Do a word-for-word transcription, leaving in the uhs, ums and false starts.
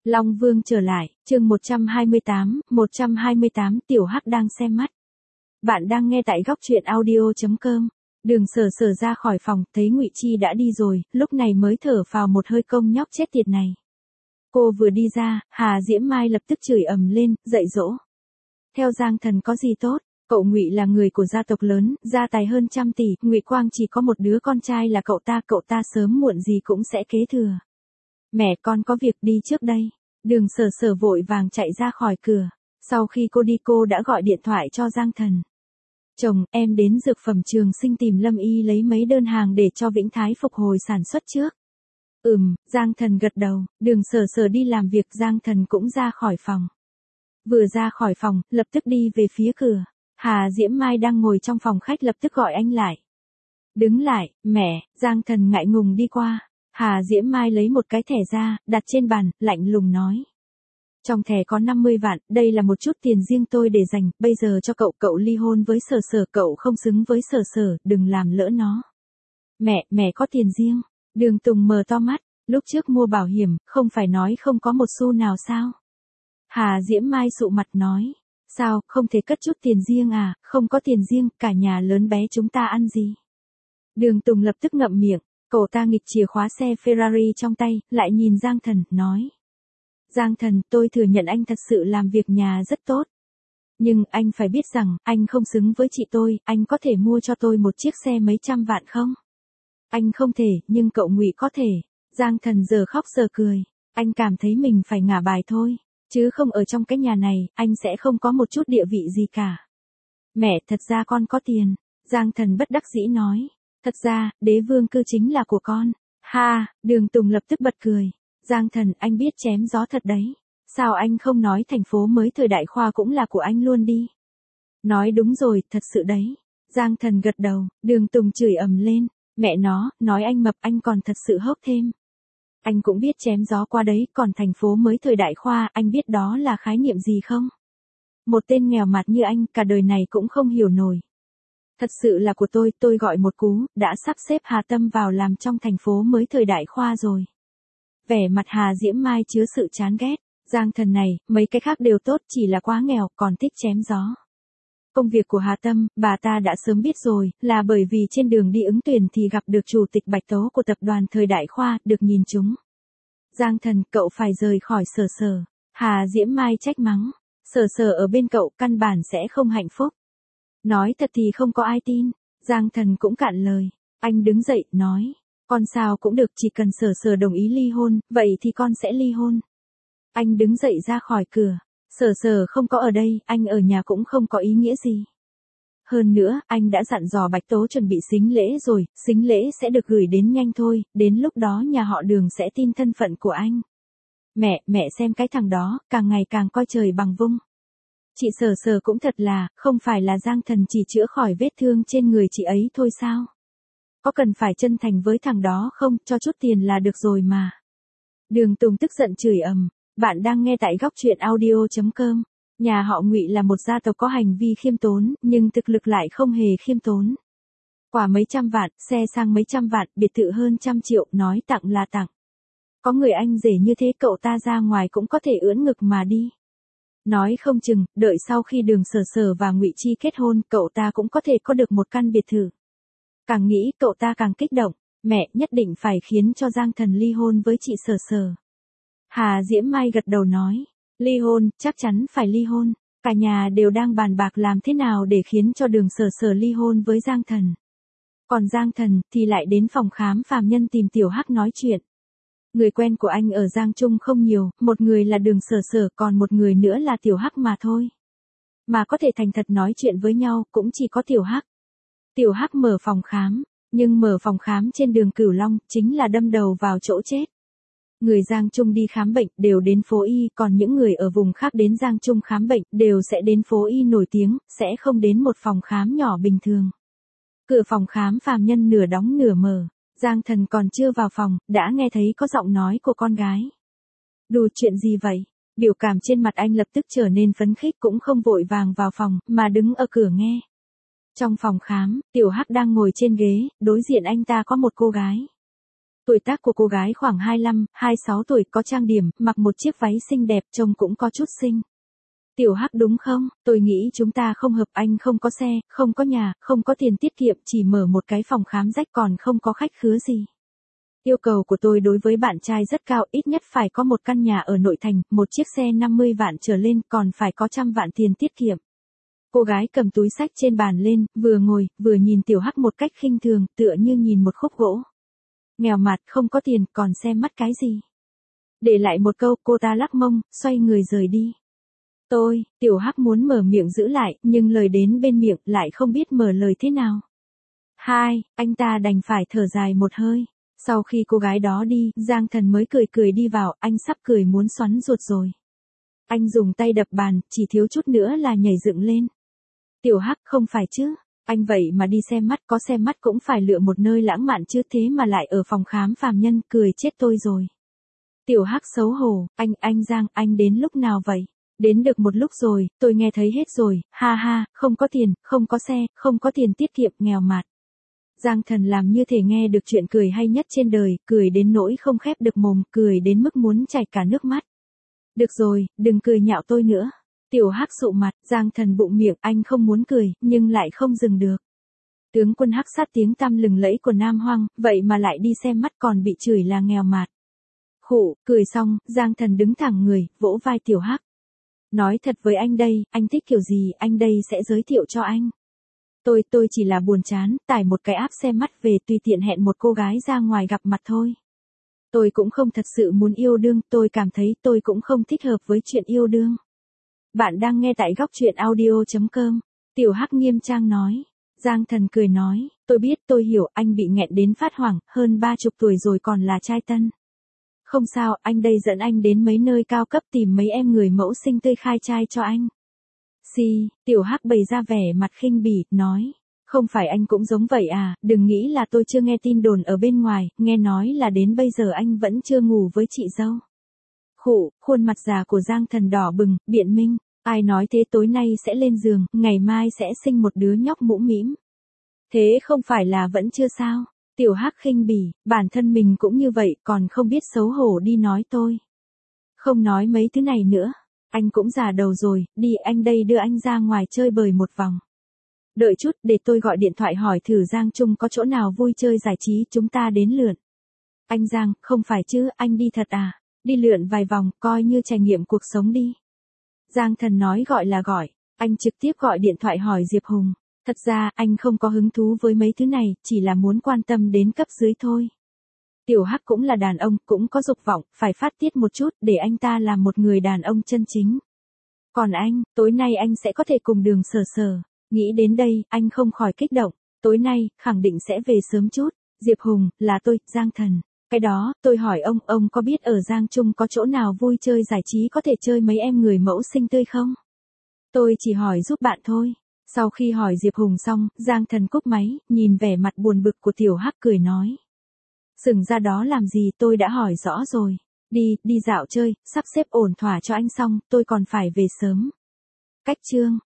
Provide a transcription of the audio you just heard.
Long Vương trở lại, chương một trăm hai mươi tám, một trăm hai mươi tám Tiểu Hắc đang xem mắt. Bạn đang nghe tại góc truyện audio chấm com. Đường Sở Sở ra khỏi phòng, thấy Ngụy Chi đã đi rồi, lúc này mới thở phào một hơi, công nhóc chết tiệt này. Cô vừa đi ra, Hà Diễm Mai lập tức chửi ầm lên, dạy dỗ. Theo Giang Thần có gì tốt, cậu Ngụy là người của gia tộc lớn, gia tài hơn trăm tỷ, Ngụy Quang chỉ có một đứa con trai là cậu ta, cậu ta sớm muộn gì cũng sẽ kế thừa. Mẹ con có việc đi trước đây. Đường Sở Sở vội vàng chạy ra khỏi cửa. Sau khi cô đi cô đã gọi điện thoại cho Giang Thần. Chồng, em đến dược phẩm Trường Sinh tìm Lâm Y lấy mấy đơn hàng để cho Vĩnh Thái phục hồi sản xuất trước. Ừm, Giang Thần gật đầu. Đường Sở Sở đi làm việc, Giang Thần cũng ra khỏi phòng. Vừa ra khỏi phòng, lập tức đi về phía cửa. Hà Diễm Mai đang ngồi trong phòng khách lập tức gọi anh lại. Đứng lại, mẹ. Giang Thần ngại ngùng đi qua. Hà Diễm Mai lấy một cái thẻ ra, đặt trên bàn, lạnh lùng nói. Trong thẻ có năm mươi vạn, đây là một chút tiền riêng tôi để dành, bây giờ cho cậu, cậu ly hôn với Sở Sở, cậu không xứng với Sở Sở, đừng làm lỡ nó. Mẹ, mẹ có tiền riêng. Đường Tùng mở to mắt, lúc trước mua bảo hiểm, không phải nói không có một xu nào sao? Hà Diễm Mai sụ mặt nói. Sao, không thể cất chút tiền riêng à, không có tiền riêng, cả nhà lớn bé chúng ta ăn gì? Đường Tùng lập tức ngậm miệng. Cậu ta nghịch chìa khóa xe Ferrari trong tay, lại nhìn Giang Thần, nói. Giang Thần, tôi thừa nhận anh thật sự làm việc nhà rất tốt. Nhưng anh phải biết rằng, anh không xứng với chị tôi, anh có thể mua cho tôi một chiếc xe mấy trăm vạn không? Anh không thể, nhưng cậu Ngụy có thể. Giang Thần giờ khóc giờ cười. Anh cảm thấy mình phải ngả bài thôi. Chứ không ở trong cái nhà này, anh sẽ không có một chút địa vị gì cả. Mẹ, thật ra con có tiền. Giang Thần bất đắc dĩ nói. Thật ra, đế vương cư chính là của con. Ha, Đường Tùng lập tức bật cười. Giang Thần, anh biết chém gió thật đấy. Sao anh không nói thành phố mới thời đại khoa cũng là của anh luôn đi? Nói đúng rồi, thật sự đấy. Giang Thần gật đầu, Đường Tùng chửi ầm lên. Mẹ nó, nói anh mập anh còn thật sự hốc thêm. Anh cũng biết chém gió qua đấy, còn thành phố mới thời đại khoa, anh biết đó là khái niệm gì không? Một tên nghèo mặt như anh, cả đời này cũng không hiểu nổi. Thật sự là của tôi, tôi gọi một cú, đã sắp xếp Hà Tâm vào làm trong thành phố mới thời đại khoa rồi. Vẻ mặt Hà Diễm Mai chứa sự chán ghét. Giang Thần này, mấy cái khác đều tốt, chỉ là quá nghèo, còn thích chém gió. Công việc của Hà Tâm, bà ta đã sớm biết rồi, là bởi vì trên đường đi ứng tuyển thì gặp được chủ tịch Bạch Tố của tập đoàn thời đại khoa, được nhìn chúng. Giang Thần, cậu phải rời khỏi Sở Sở. Hà Diễm Mai trách mắng. Sở Sở ở bên cậu, căn bản sẽ không hạnh phúc. Nói thật thì không có ai tin. Giang Thần cũng cạn lời. Anh đứng dậy, nói. Con sao cũng được, chỉ cần Sở Sở đồng ý ly hôn, vậy thì con sẽ ly hôn. Anh đứng dậy ra khỏi cửa. Sở Sở không có ở đây, anh ở nhà cũng không có ý nghĩa gì. Hơn nữa, anh đã dặn dò Bạch Tố chuẩn bị sính lễ rồi, sính lễ sẽ được gửi đến nhanh thôi, đến lúc đó nhà họ Đường sẽ tin thân phận của anh. Mẹ, mẹ xem cái thằng đó, càng ngày càng coi trời bằng vung. Chị Sở Sở cũng thật là, không phải là Giang Thần chỉ chữa khỏi vết thương trên người chị ấy thôi sao? Có cần phải chân thành với thằng đó không, cho chút tiền là được rồi mà. Đường Tùng tức giận chửi ầm. Bạn đang nghe tại góc truyện audio chấm com. Nhà họ Ngụy là một gia tộc có hành vi khiêm tốn, nhưng thực lực lại không hề khiêm tốn. Quả mấy trăm vạn, xe sang mấy trăm vạn, biệt thự hơn trăm triệu, nói tặng là tặng. Có người anh rể như thế cậu ta ra ngoài cũng có thể ưỡn ngực mà đi. Nói không chừng, đợi sau khi Đường Sở Sở và Ngụy Chi kết hôn, cậu ta cũng có thể có được một căn biệt thự. Càng nghĩ cậu ta càng kích động, mẹ nhất định phải khiến cho Giang Thần ly hôn với chị Sở Sở. Hà Diễm Mai gật đầu nói, ly hôn, chắc chắn phải ly hôn, cả nhà đều đang bàn bạc làm thế nào để khiến cho Đường Sở Sở ly hôn với Giang Thần. Còn Giang Thần thì lại đến phòng khám phàm nhân tìm Tiểu Hắc nói chuyện. Người quen của anh ở Giang Trung không nhiều, một người là Đường Sở Sở, còn một người nữa là Tiểu Hắc mà thôi. Mà có thể thành thật nói chuyện với nhau cũng chỉ có Tiểu Hắc. Tiểu Hắc mở phòng khám, nhưng mở phòng khám trên đường Cửu Long chính là đâm đầu vào chỗ chết. Người Giang Trung đi khám bệnh đều đến phố Y, còn những người ở vùng khác đến Giang Trung khám bệnh đều sẽ đến phố Y nổi tiếng, sẽ không đến một phòng khám nhỏ bình thường. Cửa phòng khám phàm nhân nửa đóng nửa mở, Giang Thần còn chưa vào phòng, đã nghe thấy có giọng nói của con gái. Đùa chuyện gì vậy? Biểu cảm trên mặt anh lập tức trở nên phấn khích, cũng không vội vàng vào phòng, mà đứng ở cửa nghe. Trong phòng khám, Tiểu Hắc đang ngồi trên ghế, đối diện anh ta có một cô gái. Tuổi tác của cô gái khoảng hai mươi lăm, hai mươi sáu tuổi, có trang điểm, mặc một chiếc váy xinh đẹp, trông cũng có chút xinh. Tiểu Hắc đúng không? Tôi nghĩ chúng ta không hợp, anh không có xe, không có nhà, không có tiền tiết kiệm, chỉ mở một cái phòng khám rách còn không có khách khứa gì. Yêu cầu của tôi đối với bạn trai rất cao, ít nhất phải có một căn nhà ở nội thành, một chiếc xe năm mươi vạn trở lên, còn phải có trăm vạn tiền tiết kiệm. Cô gái cầm túi xách trên bàn lên, vừa ngồi, vừa nhìn Tiểu Hắc một cách khinh thường, tựa như nhìn một khúc gỗ. Nghèo mặt, không có tiền, còn xem mắt cái gì. Để lại một câu, cô ta lắc mông, xoay người rời đi. Tôi, Tiểu Hắc muốn mở miệng giữ lại, nhưng lời đến bên miệng lại không biết mở lời thế nào. Hai, anh ta đành phải thở dài một hơi. Sau khi cô gái đó đi, Giang Thần mới cười cười đi vào, anh sắp cười muốn xoắn ruột rồi. Anh dùng tay đập bàn, chỉ thiếu chút nữa là nhảy dựng lên. Tiểu Hắc, không phải chứ, anh vậy mà đi xem mắt, có xem mắt cũng phải lựa một nơi lãng mạn chứ, thế mà lại ở phòng khám phàm nhân, cười chết tôi rồi. Tiểu Hắc xấu hổ, anh, anh Giang, anh đến lúc nào vậy? Đến được một lúc rồi, tôi nghe thấy hết rồi, ha ha, không có tiền, không có xe, không có tiền tiết kiệm, nghèo mạt. Giang Thần làm như thể nghe được chuyện cười hay nhất trên đời, cười đến nỗi không khép được mồm, cười đến mức muốn chảy cả nước mắt. Được rồi, đừng cười nhạo tôi nữa. Tiểu Hắc sụ mặt, Giang Thần bụng miệng, anh không muốn cười, nhưng lại không dừng được. Tướng quân Hắc Sát tiếng tăm lừng lẫy của Nam Hoang, vậy mà lại đi xem mắt còn bị chửi là nghèo mạt. Khụ, cười xong, Giang Thần đứng thẳng người, vỗ vai Tiểu Hắc. Nói thật với anh đây, anh thích kiểu gì, anh đây sẽ giới thiệu cho anh. Tôi, tôi chỉ là buồn chán, tải một cái app xem mắt về, tùy tiện hẹn một cô gái ra ngoài gặp mặt thôi. Tôi cũng không thật sự muốn yêu đương, tôi cảm thấy tôi cũng không thích hợp với chuyện yêu đương. Bạn đang nghe tại góc truyện audio chấm com. Tiểu Hắc nghiêm trang nói. Giang Thần cười nói, tôi biết, tôi hiểu, anh bị nghẹn đến phát hoảng, hơn ba chục tuổi rồi còn là trai tân. Không sao, anh đây dẫn anh đến mấy nơi cao cấp tìm mấy em người mẫu xinh tươi khai trai cho anh. Xì, Tiểu Hắc bày ra vẻ mặt khinh bỉ, nói. Không phải anh cũng giống vậy à, đừng nghĩ là tôi chưa nghe tin đồn ở bên ngoài, nghe nói là đến bây giờ anh vẫn chưa ngủ với chị dâu. Khụ, khuôn mặt già của Giang Thần đỏ bừng, biện minh, ai nói thế, tối nay sẽ lên giường, ngày mai sẽ sinh một đứa nhóc mũm mĩm. Thế không phải là vẫn chưa sao? Tiểu Hắc khinh bỉ, bản thân mình cũng như vậy, còn không biết xấu hổ đi nói tôi. Không nói mấy thứ này nữa, anh cũng già đầu rồi, đi, anh đây đưa anh ra ngoài chơi bời một vòng. Đợi chút, để tôi gọi điện thoại hỏi thử Giang Trung có chỗ nào vui chơi giải trí, chúng ta đến lượn. Anh Giang, không phải chứ, anh đi thật à? Đi lượn vài vòng, coi như trải nghiệm cuộc sống đi. Giang Thần nói gọi là gọi, anh trực tiếp gọi điện thoại hỏi Diệp Hùng. Thật ra, anh không có hứng thú với mấy thứ này, chỉ là muốn quan tâm đến cấp dưới thôi. Tiểu Hắc cũng là đàn ông, cũng có dục vọng, phải phát tiết một chút, để anh ta làm một người đàn ông chân chính. Còn anh, tối nay anh sẽ có thể cùng Đường Sở Sở. Nghĩ đến đây, anh không khỏi kích động. Tối nay, khẳng định sẽ về sớm chút. Diệp Hùng, là tôi, Giang Thần. Cái đó, tôi hỏi ông, ông có biết ở Giang Trung có chỗ nào vui chơi giải trí có thể chơi mấy em người mẫu xinh tươi không? Tôi chỉ hỏi giúp bạn thôi. Sau khi hỏi Diệp Hùng xong, Giang Thần cúp máy, nhìn vẻ mặt buồn bực của Tiểu Hắc cười nói. Sừng ra đó làm gì, tôi đã hỏi rõ rồi. Đi, đi dạo chơi, sắp xếp ổn thỏa cho anh xong, tôi còn phải về sớm. Cách chương.